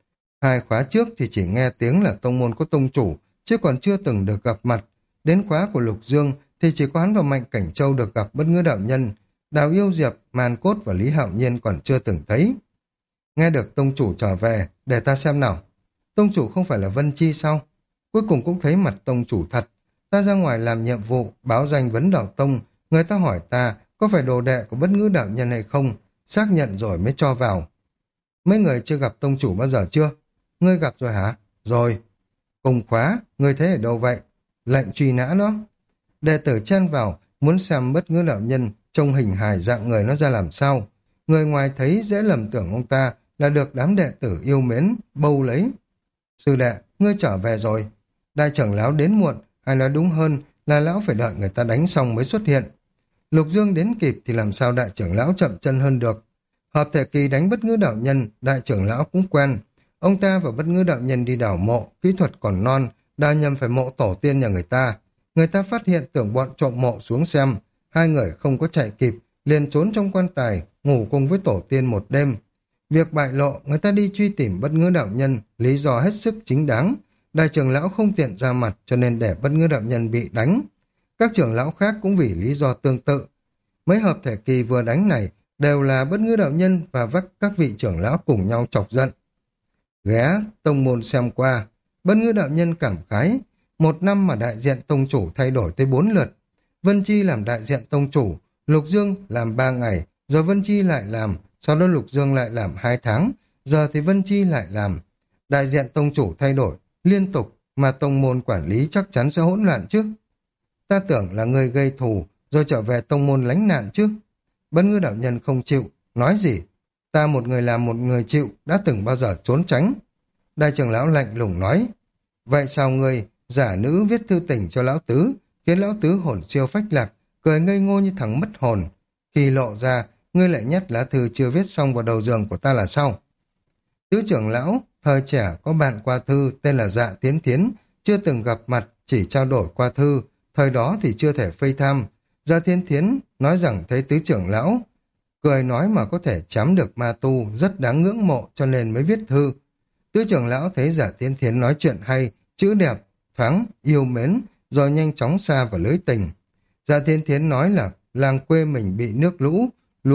2 khóa trước thì chỉ nghe tiếng là tông môn có tông chủ, chứ còn chưa từng được gặp mặt. Đến khóa của Lục Dương thì chỉ có hắn và Mạnh Cảnh Châu được gặp Bất Ngư đạo nhân. Đào Yêu Diệp, Màn Cốt và Lý Hạo Nhiên còn chưa từng thấy. Nghe được tông chủ trở về, để ta xem nào. Tông chủ không phải là Vân Chi sao? Cuối cùng cũng thấy mặt tông chủ thật. Ta ra ngoài làm nhiệm vụ, báo danh vấn đạo tông. Người ta hỏi ta có phải đồ đệ của Bất Ngư đạo nhân hay không? Xác nhận rồi mới cho vào. Mấy người chưa gặp tông chủ bao giờ chưa? Ngươi gặp rồi hả? Rồi. Cùng khóa, ngươi thấy ở đâu vậy? Lệnh truy nã đó. Đệ tử chen vào, muốn xem Bất Ngư đạo nhân trông hình hài dạng người nó ra làm sao. Người ngoài thấy dễ lầm tưởng ông ta là được đám đệ tử yêu mến, bâu lấy. Sư đệ, ngươi trở về rồi. Đại trưởng lão đến muộn, hay nói đúng hơn là lão phải đợi người ta đánh xong mới xuất hiện. Lục Dương đến kịp thì làm sao đại trưởng lão chậm chân hơn được. Hợp thể kỳ đánh Bất Ngư đạo nhân, đại trưởng lão cũng quen. Ông ta và Bất Ngư đạo nhân đi đào mộ, kỹ thuật còn non, đào nhầm phải mộ tổ tiên nhà người ta. Người ta phát hiện tưởng bọn trộm mộ xuống xem, 2 người không có chạy kịp, liền trốn trong quan tài, ngủ cùng với tổ tiên một đêm. Việc bại lộ, người ta đi truy tìm Bất Ngư đạo nhân, lý do hết sức chính đáng. Đại trưởng lão không tiện ra mặt cho nên để Bất Ngư đạo nhân bị đánh. Các trưởng lão khác cũng vì lý do tương tự. Mấy hợp thể kỳ vừa đánh này đều là Bất Ngư đạo nhân và các vị trưởng lão cùng nhau chọc giận. Ghé tông môn xem qua, Bất Ngư đạo nhân cảm khái, 1 năm mà đại diện tông chủ thay đổi tới 4 lượt. Vân Chi làm đại diện tông chủ, Lục Dương làm 3 ngày, rồi Vân Chi lại làm, sau đó Lục Dương lại làm 2 tháng, giờ thì Vân Chi lại làm. Đại diện tông chủ thay đổi liên tục mà tông môn quản lý chắc chắn sẽ hỗn loạn chứ. Ta tưởng là người gây thù rồi trở về tông môn lánh nạn chứ. Bất Ngư đạo nhân không chịu, nói gì? Ta một người làm một người chịu, đã từng bao giờ trốn tránh. Đại trưởng lão lạnh lùng nói, vậy sao ngươi giả nữ viết thư tình cho lão tứ, khiến lão tứ hồn siêu phách lạc, cười ngây ngô như thằng mất hồn. Khi lộ ra, ngươi lại nhét lá thư chưa viết xong vào đầu giường của ta là sao? Tứ trưởng lão, thời trẻ có bạn qua thư tên là Dạ Tiến Thiến, chưa từng gặp mặt, chỉ trao đổi qua thư, thời đó thì chưa thể phây tham. Dạ Tiến Thiến nói rằng thấy tứ trưởng lão cười nói mà có thể chám được ma tu, rất đáng ngưỡng mộ cho nên mới viết thư. Tứ trưởng lão thấy Dạ Tiến Thiến nói chuyện hay, chữ đẹp, thoáng, yêu mến, rồi nhanh chóng xa vào lưới tình. Dạ Tiến Thiến nói là làng quê mình bị nước lũ,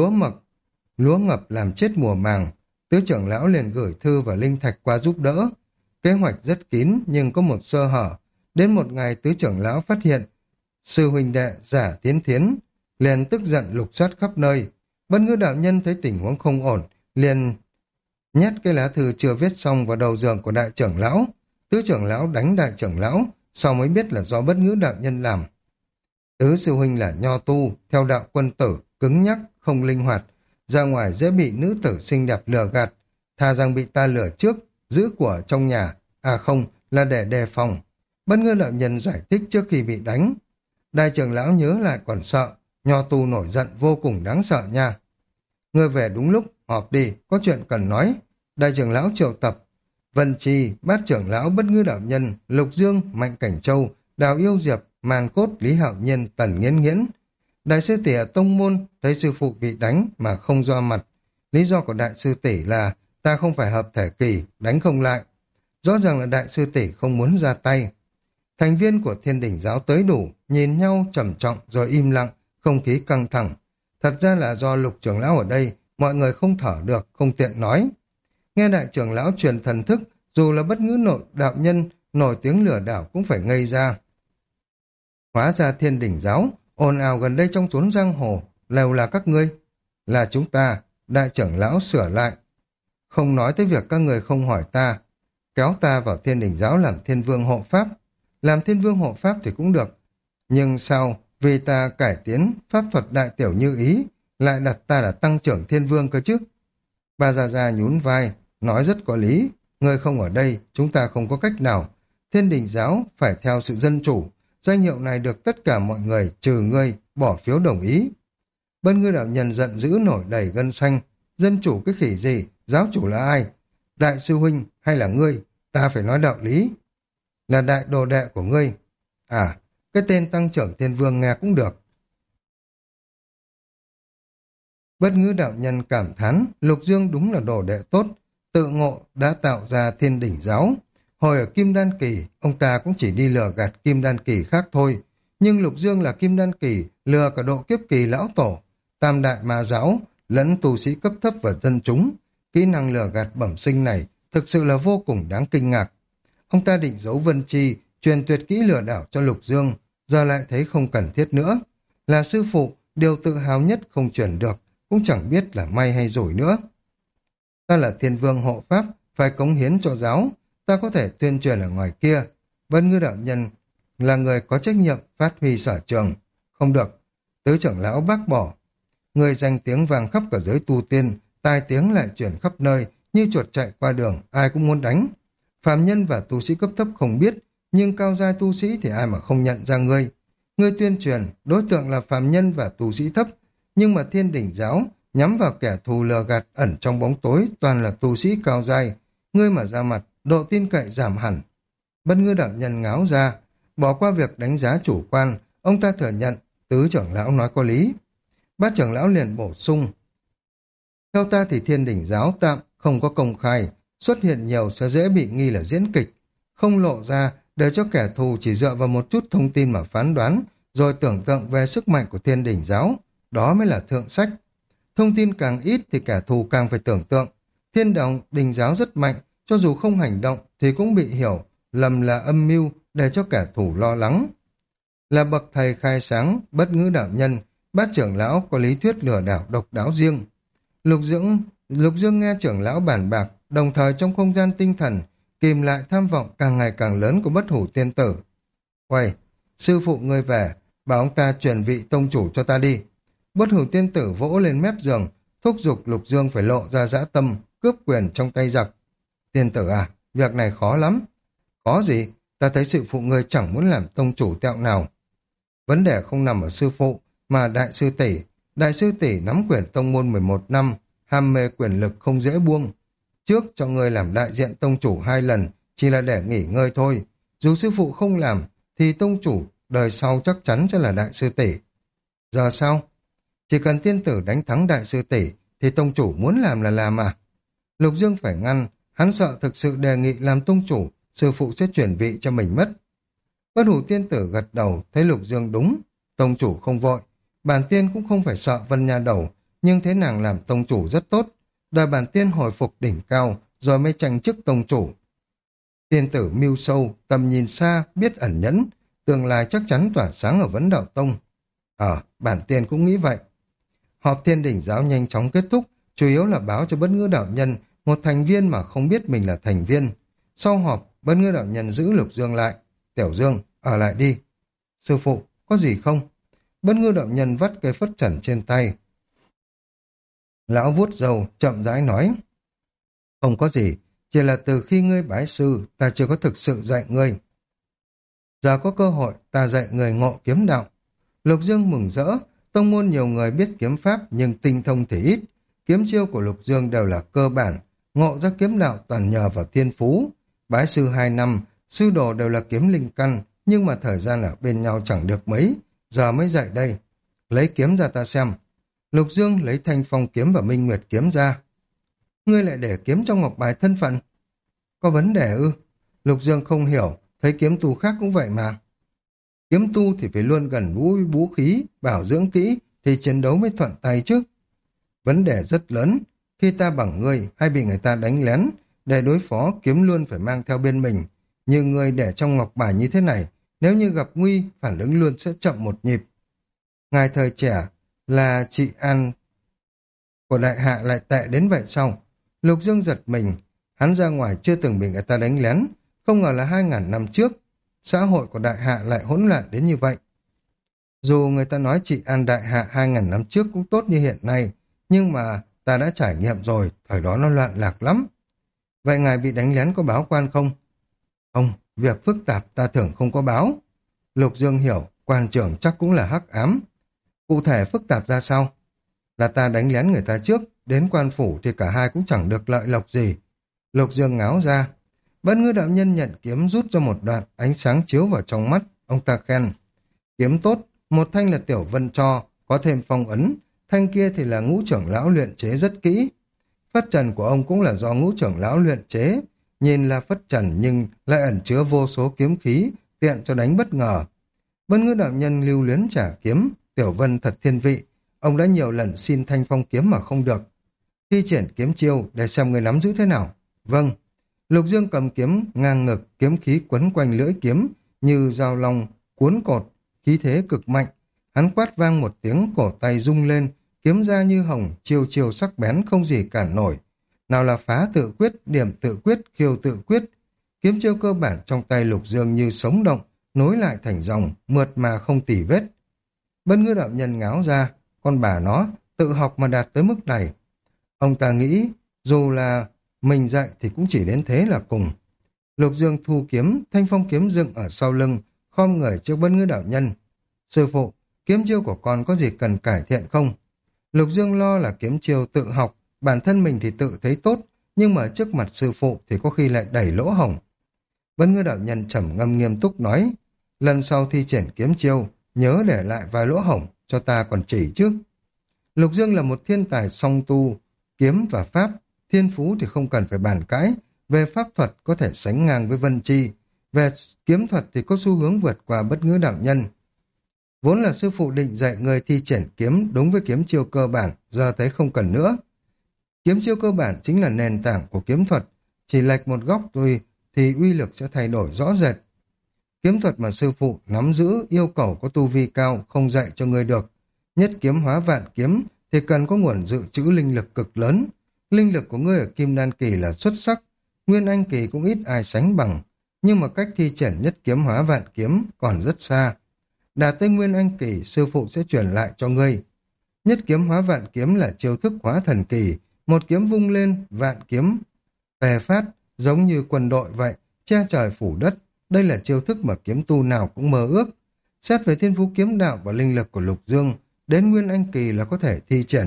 lúa ngập làm chết mùa màng. Tứ trưởng lão liền gửi thư và linh thạch qua giúp đỡ. Kế hoạch rất kín nhưng có một sơ hở. Đến một ngày tứ trưởng lão phát hiện sư huynh đệ Giả Tiến Thiến, liền tức giận lục soát khắp nơi. Bất Ngư đạo nhân thấy tình huống không ổn, liền nhét cái lá thư chưa viết xong vào đầu giường của đại trưởng lão. Tứ trưởng lão đánh đại trưởng lão, sau mới biết là do Bất Ngư đạo nhân làm. Tứ sư huynh là nho tu, theo đạo quân tử, cứng nhắc, không linh hoạt, ra ngoài dễ bị nữ tử xinh đẹp lừa gạt, thà rằng bị ta lừa trước, giữ của trong nhà, không, là để đề phòng. Bất Ngư đạo nhân giải thích trước khi bị đánh. Đại trưởng lão nhớ lại còn sợ, nho tu nổi giận vô cùng đáng sợ nha. Ngươi về đúng lúc, họp đi, có chuyện cần nói. Đại trưởng lão triệu tập Vân Chi, bát trưởng lão Bất Ngư đạo nhân, Lục Dương, Mạnh Cảnh Châu, Đào Yêu Diệp, Màn Cốt, Lý Hạo Nhiên, Tần Nghiễn Nghiễn. Đại sư tỷ ở tông môn thấy sư phụ bị đánh mà không do mặt. Lý do của đại sư tỷ là ta không phải hợp thể kỳ, đánh không lại. Rõ ràng là đại sư tỷ không muốn ra tay. Thành viên của Thiên Đỉnh giáo tới đủ, nhìn nhau trầm trọng rồi im lặng, không khí căng thẳng. Thật ra là do Lục trưởng lão ở đây, mọi người không thở được, không tiện nói. Nghe đại trưởng lão truyền thần thức, dù là Bất Ngữ nội đạo nhân nổi tiếng lừa đảo cũng phải ngây ra. Hóa ra Thiên Đỉnh giáo Ồn ào gần đây trong chốn giang hồ, đều là các ngươi. Là chúng ta, đại trưởng lão sửa lại. Không nói tới việc các người không hỏi ta, kéo ta vào thiên đình giáo làm thiên vương hộ pháp. Làm thiên vương hộ pháp thì cũng được. Nhưng sao, vì ta cải tiến pháp thuật đại tiểu như ý, lại đặt ta là tăng trưởng thiên vương cơ chứ? Bà già già nhún vai, nói rất có lý. Ngươi không ở đây, chúng ta không có cách nào. Thiên đình giáo phải theo sự dân chủ. Danh hiệu này được tất cả mọi người, trừ ngươi, bỏ phiếu đồng ý. Bân Ngư đạo nhân giận dữ nổi đầy gân xanh. Dân chủ cái khỉ gì? Giáo chủ là ai? Đại sư huynh hay là ngươi? Ta phải nói đạo lý. Là đại đồ đệ của ngươi. À, cái tên tăng trưởng thiên vương nghe cũng được. Bất Ngữ đạo nhân cảm thán, Lục Dương đúng là đồ đệ tốt, tự ngộ đã tạo ra thiên đỉnh giáo. Hồi ở Kim Đan Kỳ, ông ta cũng chỉ đi lừa gạt Kim Đan Kỳ khác thôi. Nhưng Lục Dương là Kim Đan Kỳ, lừa cả độ kiếp kỳ lão tổ, tam đại ma giáo, lẫn tu sĩ cấp thấp và dân chúng. Kỹ năng lừa gạt bẩm sinh này thực sự là vô cùng đáng kinh ngạc. Ông ta định giấu Vân Chi, truyền tuyệt kỹ lừa đảo cho Lục Dương, giờ lại thấy không cần thiết nữa. Là sư phụ, điều tự hào nhất không truyền được, cũng chẳng biết là may hay rủi nữa. Ta là thiên vương hộ pháp, phải cống hiến cho giáo, ta có thể tuyên truyền ở ngoài kia. Vân Ngư đạo nhân là người có trách nhiệm phát huy sở trường. Không được, tứ trưởng lão bác bỏ. Người danh tiếng vang khắp cả giới tu tiên, tai tiếng lại truyền khắp nơi, như chuột chạy qua đường, ai cũng muốn đánh. Phàm nhân và tu sĩ cấp thấp không biết, nhưng cao giai tu sĩ thì ai mà không nhận ra ngươi. Ngươi tuyên truyền, đối tượng là phàm nhân và tu sĩ thấp, nhưng mà thiên đỉnh giáo nhắm vào kẻ thù lừa gạt ẩn trong bóng tối toàn là tu sĩ cao giai. Ngươi mà ra mặt, độ tin cậy giảm hẳn. Bất Ngư đạo nhân ngáo ra, bỏ qua việc đánh giá chủ quan, ông ta thừa nhận tứ trưởng lão nói có lý. Bát trưởng lão liền bổ sung. Theo ta thì thiên đỉnh giáo tạm không có công khai, xuất hiện nhiều sẽ dễ bị nghi là diễn kịch. Không lộ ra để cho kẻ thù chỉ dựa vào một chút thông tin mà phán đoán, rồi tưởng tượng về sức mạnh của thiên đỉnh giáo. Đó mới là thượng sách. Thông tin càng ít thì kẻ thù càng phải tưởng tượng. Thiên đình giáo rất mạnh, cho dù không hành động thì cũng bị hiểu lầm là âm mưu để cho kẻ thù lo lắng. Là bậc thầy khai sáng, Bất Ngữ đạo nhân, Bát trưởng lão có lý thuyết lừa đảo độc đáo riêng. Lục Dương nghe trưởng lão bàn bạc, đồng thời trong không gian tinh thần, kìm lại tham vọng càng ngày càng lớn của Bất Hủ tiên tử. Quay, sư phụ ngươi về, bảo ông ta truyền vị tông chủ cho ta đi. Bất Hủ tiên tử vỗ lên mép giường, thúc giục Lục Dương phải lộ ra dã tâm, cướp quyền trong tay giặc. Tiên tử à, việc này khó lắm. Có gì, ta thấy sư phụ ngươi chẳng muốn làm tông chủ tẹo nào. Vấn đề không nằm ở sư phụ, mà đại sư tỷ. Đại sư tỷ nắm quyền tông môn 11 năm, ham mê quyền lực không dễ buông. Trước cho ngươi làm đại diện tông chủ 2 lần, chỉ là để nghỉ ngơi thôi. Dù sư phụ không làm, thì tông chủ đời sau chắc chắn sẽ là đại sư tỷ. Giờ sao? Chỉ cần tiên tử đánh thắng đại sư tỷ, thì tông chủ muốn làm là làm à? Lục Dương phải ngăn, hắn sợ thực sự đề nghị làm tông chủ, sư phụ sẽ chuyển vị cho mình mất. Bất Hủ tiên tử gật đầu, thấy Lục Dương đúng. Tông chủ không vội, bản tiên cũng không phải sợ Vân Nha Đầu, nhưng thế nàng làm tông chủ rất tốt. Đòi bản tiên hồi phục đỉnh cao, rồi mới tranh chức tông chủ. Tiên tử mưu sâu, tầm nhìn xa, biết ẩn nhẫn, tương lai chắc chắn tỏa sáng ở Vấn Đạo Tông. Bản tiên cũng nghĩ vậy. Họp thiên đỉnh giáo nhanh chóng kết thúc, chủ yếu là báo cho Bất Ngữ đạo nhân, một thành viên mà không biết mình là thành viên. Sau họp, Bất Ngữ đạo nhân giữ Lục Dương lại. Tiểu Dương, ở lại đi. Sư phụ, có gì không? Bất Ngữ đạo nhân vắt cây phất trần trên tay. Lão vuốt râu, chậm rãi nói. Không có gì, chỉ là từ khi ngươi bái sư, ta chưa có thực sự dạy ngươi. Giờ có cơ hội, ta dạy người ngộ kiếm đạo. Lục Dương mừng rỡ, tông môn nhiều người biết kiếm pháp nhưng tinh thông thì ít. Kiếm chiêu của Lục Dương đều là cơ bản, ngộ ra kiếm đạo toàn nhờ vào thiên phú. Bái sư 2 năm, sư đồ đều là kiếm linh căn, nhưng mà thời gian ở bên nhau chẳng được mấy, giờ mới dạy đây. Lấy kiếm ra ta xem. Lục Dương lấy Thanh Phong kiếm và Minh Nguyệt kiếm ra. Ngươi lại để kiếm trong ngọc bài thân phận. Có vấn đề ư? Lục Dương không hiểu, thấy kiếm tu khác cũng vậy mà. Kiếm tu thì phải luôn gần gũi vũ khí, bảo dưỡng kỹ, thì chiến đấu mới thuận tay chứ. Vấn đề rất lớn, khi ta bằng ngươi hay bị người ta đánh lén, để đối phó kiếm luôn phải mang theo bên mình. Như ngươi để trong ngọc bài như thế này, nếu như gặp nguy, phản ứng luôn sẽ chậm một nhịp. Ngài thời trẻ là trị an của đại hạ lại tệ đến vậy sao? Lục Dương giật mình, hắn ra ngoài chưa từng bị người ta đánh lén, không ngờ là 2.000 năm trước, xã hội của đại hạ lại hỗn loạn đến như vậy. Dù người ta nói trị an đại hạ 2.000 năm trước cũng tốt như hiện nay, nhưng mà ta đã trải nghiệm rồi, thời đó nó loạn lạc lắm. Vậy ngài bị đánh lén có báo quan không? Không, việc phức tạp ta thường không có báo. Lục Dương hiểu, quan trưởng chắc cũng là hắc ám. Cụ thể phức tạp ra sao? Là ta đánh lén người ta trước, đến quan phủ thì cả hai cũng chẳng được lợi lộc gì. Lục Dương ngáo ra. Bất Ngư đạo nhân nhận kiếm rút ra một đoạn, ánh sáng chiếu vào trong mắt, ông ta khen. Kiếm tốt, một thanh là Tiểu Vân cho, có thêm phong ấn, thanh kia thì là Ngũ trưởng lão luyện chế rất kỹ. Phất trần của ông cũng là do Ngũ trưởng lão luyện chế, nhìn là phất trần nhưng lại ẩn chứa vô số kiếm khí, tiện cho đánh bất ngờ. Bất Ngư đạo nhân lưu luyến trả kiếm, Tiểu Vân thật thiên vị, ông đã nhiều lần xin thanh phong kiếm mà không được. Thi triển kiếm chiêu để xem người nắm giữ thế nào. Vâng. Lục Dương cầm kiếm ngang ngực, kiếm khí quấn quanh lưỡi kiếm như dao long cuốn cột, khí thế cực mạnh. Hắn quát vang một tiếng, cổ tay rung lên, kiếm ra như hồng, chiêu chiêu sắc bén không gì cản nổi. Nào là phá tự quyết, điểm tự quyết, khiêu tự quyết. Kiếm chiêu cơ bản trong tay Lục Dương như sống động, nối lại thành dòng, mượt mà không tỉ vết. Bất Ngư đạo nhân ngáo ra, con bà nó, tự học mà đạt tới mức này. Ông ta nghĩ, dù là mình dạy thì cũng chỉ đến thế là cùng. Lục Dương thu kiếm, thanh phong kiếm dựng ở sau lưng, khom người trước Bất Ngư đạo nhân. Sư phụ, kiếm chiêu của con có gì cần cải thiện không? Lục Dương lo là kiếm chiêu tự học, bản thân mình thì tự thấy tốt, nhưng mà trước mặt sư phụ thì có khi lại đẩy lỗ hổng. Bất Ngư đạo nhân trầm ngâm nghiêm túc nói, lần sau thi triển kiếm chiêu, nhớ để lại vài lỗ hổng, cho ta còn chỉ trước. Lục Dương là một thiên tài song tu, kiếm và pháp, thiên phú thì không cần phải bàn cãi, về pháp thuật có thể sánh ngang với Vân Chi, về kiếm thuật thì có xu hướng vượt qua Bất Ngư đạo nhân. Vốn là sư phụ định dạy người thi triển kiếm đúng với kiếm chiêu cơ bản, giờ thấy không cần nữa. Kiếm chiêu cơ bản chính là nền tảng của kiếm thuật, chỉ lệch một góc thôi thì uy lực sẽ thay đổi rõ rệt. Kiếm thuật mà sư phụ nắm giữ yêu cầu có tu vi cao, không dạy cho người được. Nhất kiếm hóa vạn kiếm thì cần có nguồn dự trữ linh lực cực lớn. Linh lực của ngươi ở Kim Đan Kỳ là xuất sắc, Nguyên Anh Kỳ cũng ít ai sánh bằng, nhưng mà cách thi triển nhất kiếm hóa vạn kiếm còn rất xa. Đạt tới Nguyên Anh Kỳ, sư phụ sẽ truyền lại cho ngươi. Nhất kiếm hóa vạn kiếm là chiêu thức hóa thần kỳ, một kiếm vung lên, vạn kiếm tề phát, giống như quân đội vậy, che trời phủ đất. Đây là chiêu thức mà kiếm tu nào cũng mơ ước. Xét về thiên phú kiếm đạo và linh lực của Lục Dương, đến Nguyên Anh Kỳ là có thể thi triển.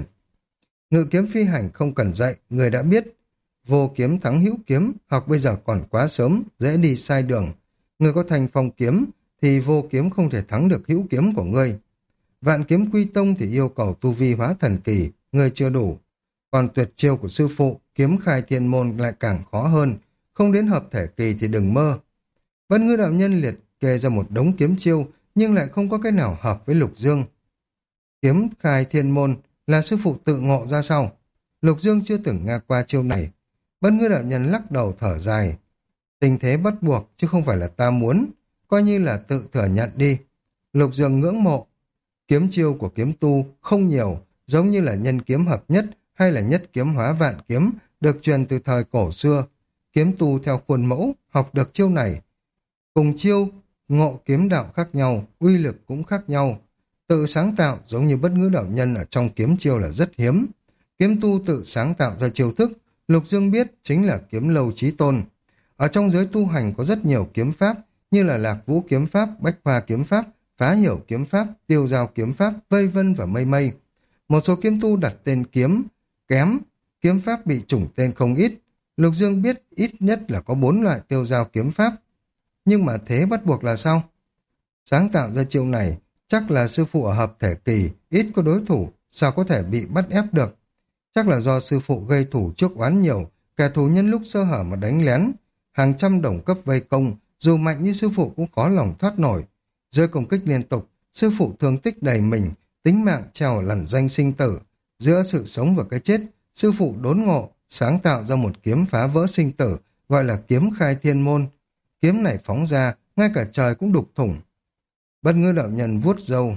Ngự kiếm phi hành không cần dạy, người đã biết. Vô kiếm thắng hữu kiếm, học bây giờ còn quá sớm, dễ đi sai đường. Người có thành phong kiếm, thì vô kiếm không thể thắng được hữu kiếm của ngươi. Vạn kiếm quy tông thì yêu cầu tu vi hóa thần kỳ, ngươi chưa đủ. Còn tuyệt chiêu của sư phụ, kiếm khai thiên môn lại càng khó hơn, không đến hợp thể kỳ thì đừng mơ. Bất Ngư đạo nhân liệt kê ra một đống kiếm chiêu, nhưng lại không có cái nào hợp với Lục Dương. Kiếm khai thiên môn là sư phụ tự ngộ ra sau. Lục Dương chưa từng nghe qua chiêu này. Bất Ngư đạo nhân lắc đầu thở dài. Tình thế bắt buộc chứ không phải là ta muốn, coi như là tự thừa nhận đi. Lục Dương ngưỡng mộ. Kiếm chiêu của kiếm tu không nhiều, giống như là nhân kiếm hợp nhất hay là nhất kiếm hóa vạn kiếm, được truyền từ thời cổ xưa. Kiếm tu theo khuôn mẫu, học được chiêu này. Cùng chiêu, ngộ kiếm đạo khác nhau, uy lực cũng khác nhau. Tự sáng tạo giống như Bất Ngư đạo nhân ở trong kiếm chiêu là rất hiếm. Kiếm tu tự sáng tạo ra chiêu thức, Lục Dương biết chính là kiếm lâu chí tôn. Ở trong giới tu hành có rất nhiều kiếm pháp, như là Lạc Vũ kiếm pháp, Bách Hoa kiếm pháp, Phá Hiểu kiếm pháp, Tiêu Giao kiếm pháp, vây vân và mây mây. Một số kiếm tu đặt tên kiếm kém, kiếm pháp bị chủng tên không ít. Lục Dương biết ít nhất là có 4 loại tiêu giao kiếm pháp. Nhưng mà thế bắt buộc là sao? Sáng tạo ra chiêu này, chắc là sư phụ ở hợp thể kỳ, ít có đối thủ, sao có thể bị bắt ép được? Chắc là do sư phụ gây thủ trước oán nhiều, kẻ thù nhân lúc sơ hở mà đánh lén. Hàng trăm đồng cấp vây công, dù mạnh như sư phụ cũng khó lòng thoát nổi. Dưới công kích liên tục, sư phụ thương tích đầy mình, tính mạng treo lằn danh sinh tử. Giữa sự sống và cái chết, sư phụ đốn ngộ, sáng tạo ra một kiếm phá vỡ sinh tử, gọi là kiếm khai thiên môn. Kiếm này phóng ra, ngay cả trời cũng đục thủng. Bất Ngư đạo nhân vuốt râu.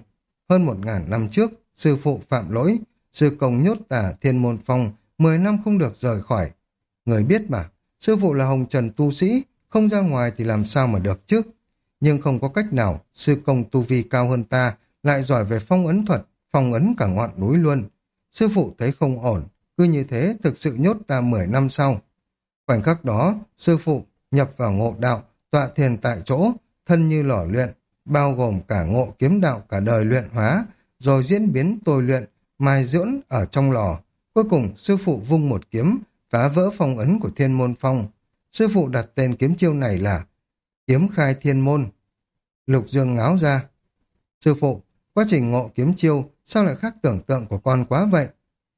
Hơn 1000 năm trước, sư phụ phạm lỗi, sư công nhốt tà Thiên Môn Phong, 10 năm không được rời khỏi. Người biết mà, sư phụ là hồng trần tu sĩ, không ra ngoài thì làm sao mà được chứ. Nhưng không có cách nào, sư công tu vi cao hơn ta, lại giỏi về phong ấn thuật, phong ấn cả ngọn núi luôn. Sư phụ thấy không ổn, cứ như thế thực sự nhốt ta 10 năm sau. Khoảnh khắc đó, sư phụ nhập vào ngộ đạo, tọa thiền tại chỗ, thân như lò luyện, bao gồm cả ngộ kiếm đạo cả đời luyện hóa, rồi diễn biến tôi luyện, mài dưỡng ở trong lò. Cuối cùng, sư phụ vung một kiếm, phá vỡ phong ấn của Thiên Môn Phong. Sư phụ đặt tên kiếm chiêu này là Kiếm Khai Thiên Môn. Lục Dương ngáo ra. Sư phụ, quá trình ngộ kiếm chiêu sao lại khác tưởng tượng của con quá vậy?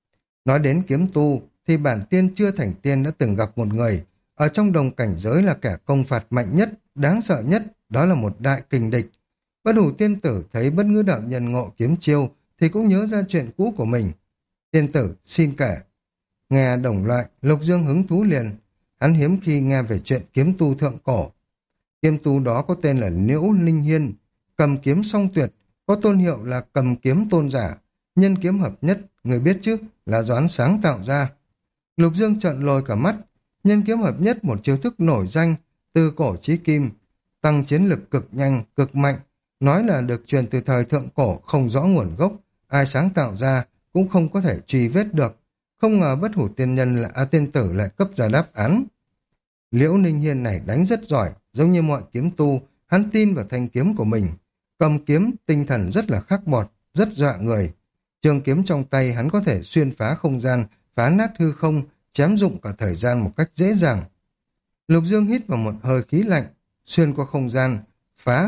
Nói đến kiếm tu, thì bản tiên chưa thành tiên đã từng gặp một người, ở trong đồng cảnh giới là kẻ công phạt mạnh nhất, đáng sợ nhất, đó là một đại kình địch. Bất Hủ tiên tử thấy Bất Ngữ đạo nhân ngộ kiếm chiêu, thì cũng nhớ ra chuyện cũ của mình. Tiên tử, xin kể. Nghe đồng loại, Lục Dương hứng thú liền. Hắn hiếm khi nghe về chuyện kiếm tu thượng cổ. Kiếm tu đó có tên là Liễu Ninh Hiên, cầm kiếm song tuyệt, có tôn hiệu là cầm kiếm tôn giả, nhân kiếm hợp nhất, người biết chứ, là do hắn sáng tạo ra. Lục Dương trợn lồi cả mắt, nhân kiếm hợp nhất một chiêu thức nổi danh, từ cổ chí kim, tăng chiến lực cực nhanh, cực mạnh, nói là được truyền từ thời thượng cổ không rõ nguồn gốc, ai sáng tạo ra cũng không có thể truy vết được. Không ngờ Bất Hủ tiên nhân là tiên tử lại cấp ra đáp án. Liễu Ninh Hiên này đánh rất giỏi, giống như mọi kiếm tu, hắn tin vào thanh kiếm của mình. Cầm kiếm, tinh thần rất là khắc bọt, rất dọa người. Trường kiếm trong tay hắn có thể xuyên phá không gian, phá nát hư không, chém dụng cả thời gian một cách dễ dàng. Lục Dương hít vào một hơi khí lạnh, xuyên qua không gian, phá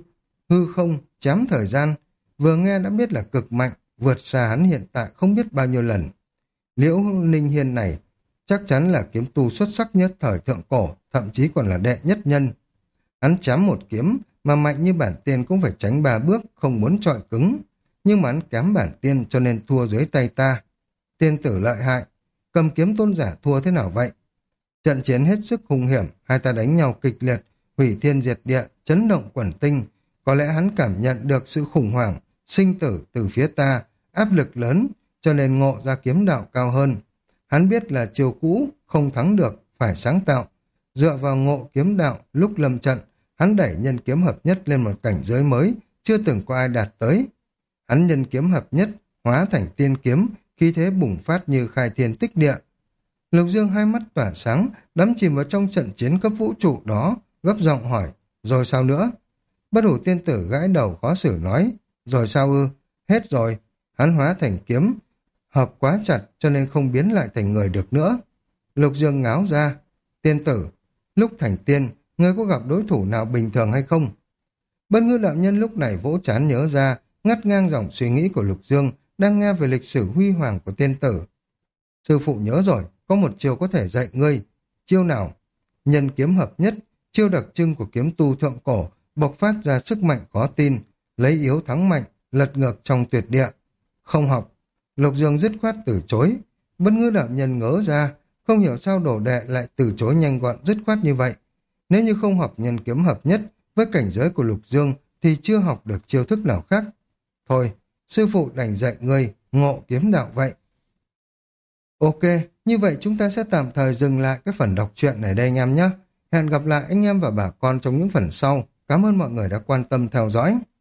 hư không, chém thời gian. Vừa nghe đã biết là cực mạnh, vượt xa hắn hiện tại không biết bao nhiêu lần. Liễu Ninh Hiên này chắc chắn là kiếm tu xuất sắc nhất thời thượng cổ, thậm chí còn là đệ nhất nhân. Hắn chém một kiếm mà mạnh như bản tiên cũng phải tránh 3 bước, không muốn chọi cứng. Nhưng mà hắn kém bản tiên cho nên thua dưới tay ta. Tiên tử lợi hại, cầm kiếm tôn giả thua thế nào vậy? Trận chiến hết sức hung hiểm, hai ta đánh nhau kịch liệt, hủy thiên diệt địa, chấn động quần tinh. Có lẽ hắn cảm nhận được sự khủng hoảng, sinh tử từ phía ta, áp lực lớn, cho nên ngộ ra kiếm đạo cao hơn. Hắn biết là chiều cũ không thắng được, phải sáng tạo. Dựa vào ngộ kiếm đạo, lúc lâm trận, hắn đẩy nhân kiếm hợp nhất lên một cảnh giới mới, chưa từng có ai đạt tới. Hắn nhân kiếm hợp nhất, hóa thành tiên kiếm, khí thế bùng phát như khai thiên tích địa. Lục Dương hai mắt tỏa sáng, đắm chìm vào trong trận chiến cấp vũ trụ đó, gấp giọng hỏi, rồi sao nữa? Bất Hủ tiên tử gãi đầu khó xử nói, rồi sao ư? Hết rồi, hắn hóa thành kiếm, hợp quá chặt cho nên không biến lại thành người được nữa. Lục Dương ngáo ra, tiên tử, lúc thành tiên, ngươi có gặp đối thủ nào bình thường hay không? Bất Ngữ đạo nhân lúc này vỗ trán nhớ ra, ngắt ngang dòng suy nghĩ của Lục Dương, đang nghe về lịch sử huy hoàng của tiên tử. Sư phụ nhớ rồi, có một chiêu có thể dạy ngươi. Chiêu nào? Nhân kiếm hợp nhất, chiêu đặc trưng của kiếm tu thượng cổ, bộc phát ra sức mạnh khó tin, lấy yếu thắng mạnh, lật ngược trong tuyệt địa. Không học. Lục Dương dứt khoát từ chối. Bất Ngữ đạo nhân ngớ ra, không hiểu sao đồ đệ lại từ chối nhanh gọn dứt khoát như vậy. Nếu như không học nhân kiếm hợp nhất, với cảnh giới của Lục Dương thì chưa học được chiêu thức nào khác. Thôi, sư phụ đành dạy ngươi ngộ kiếm đạo vậy. Ok, như vậy chúng ta sẽ tạm thời dừng lại cái phần đọc truyện này đây anh em nhé. Hẹn gặp lại anh em và bà con trong những phần sau. Cảm ơn mọi người đã quan tâm theo dõi.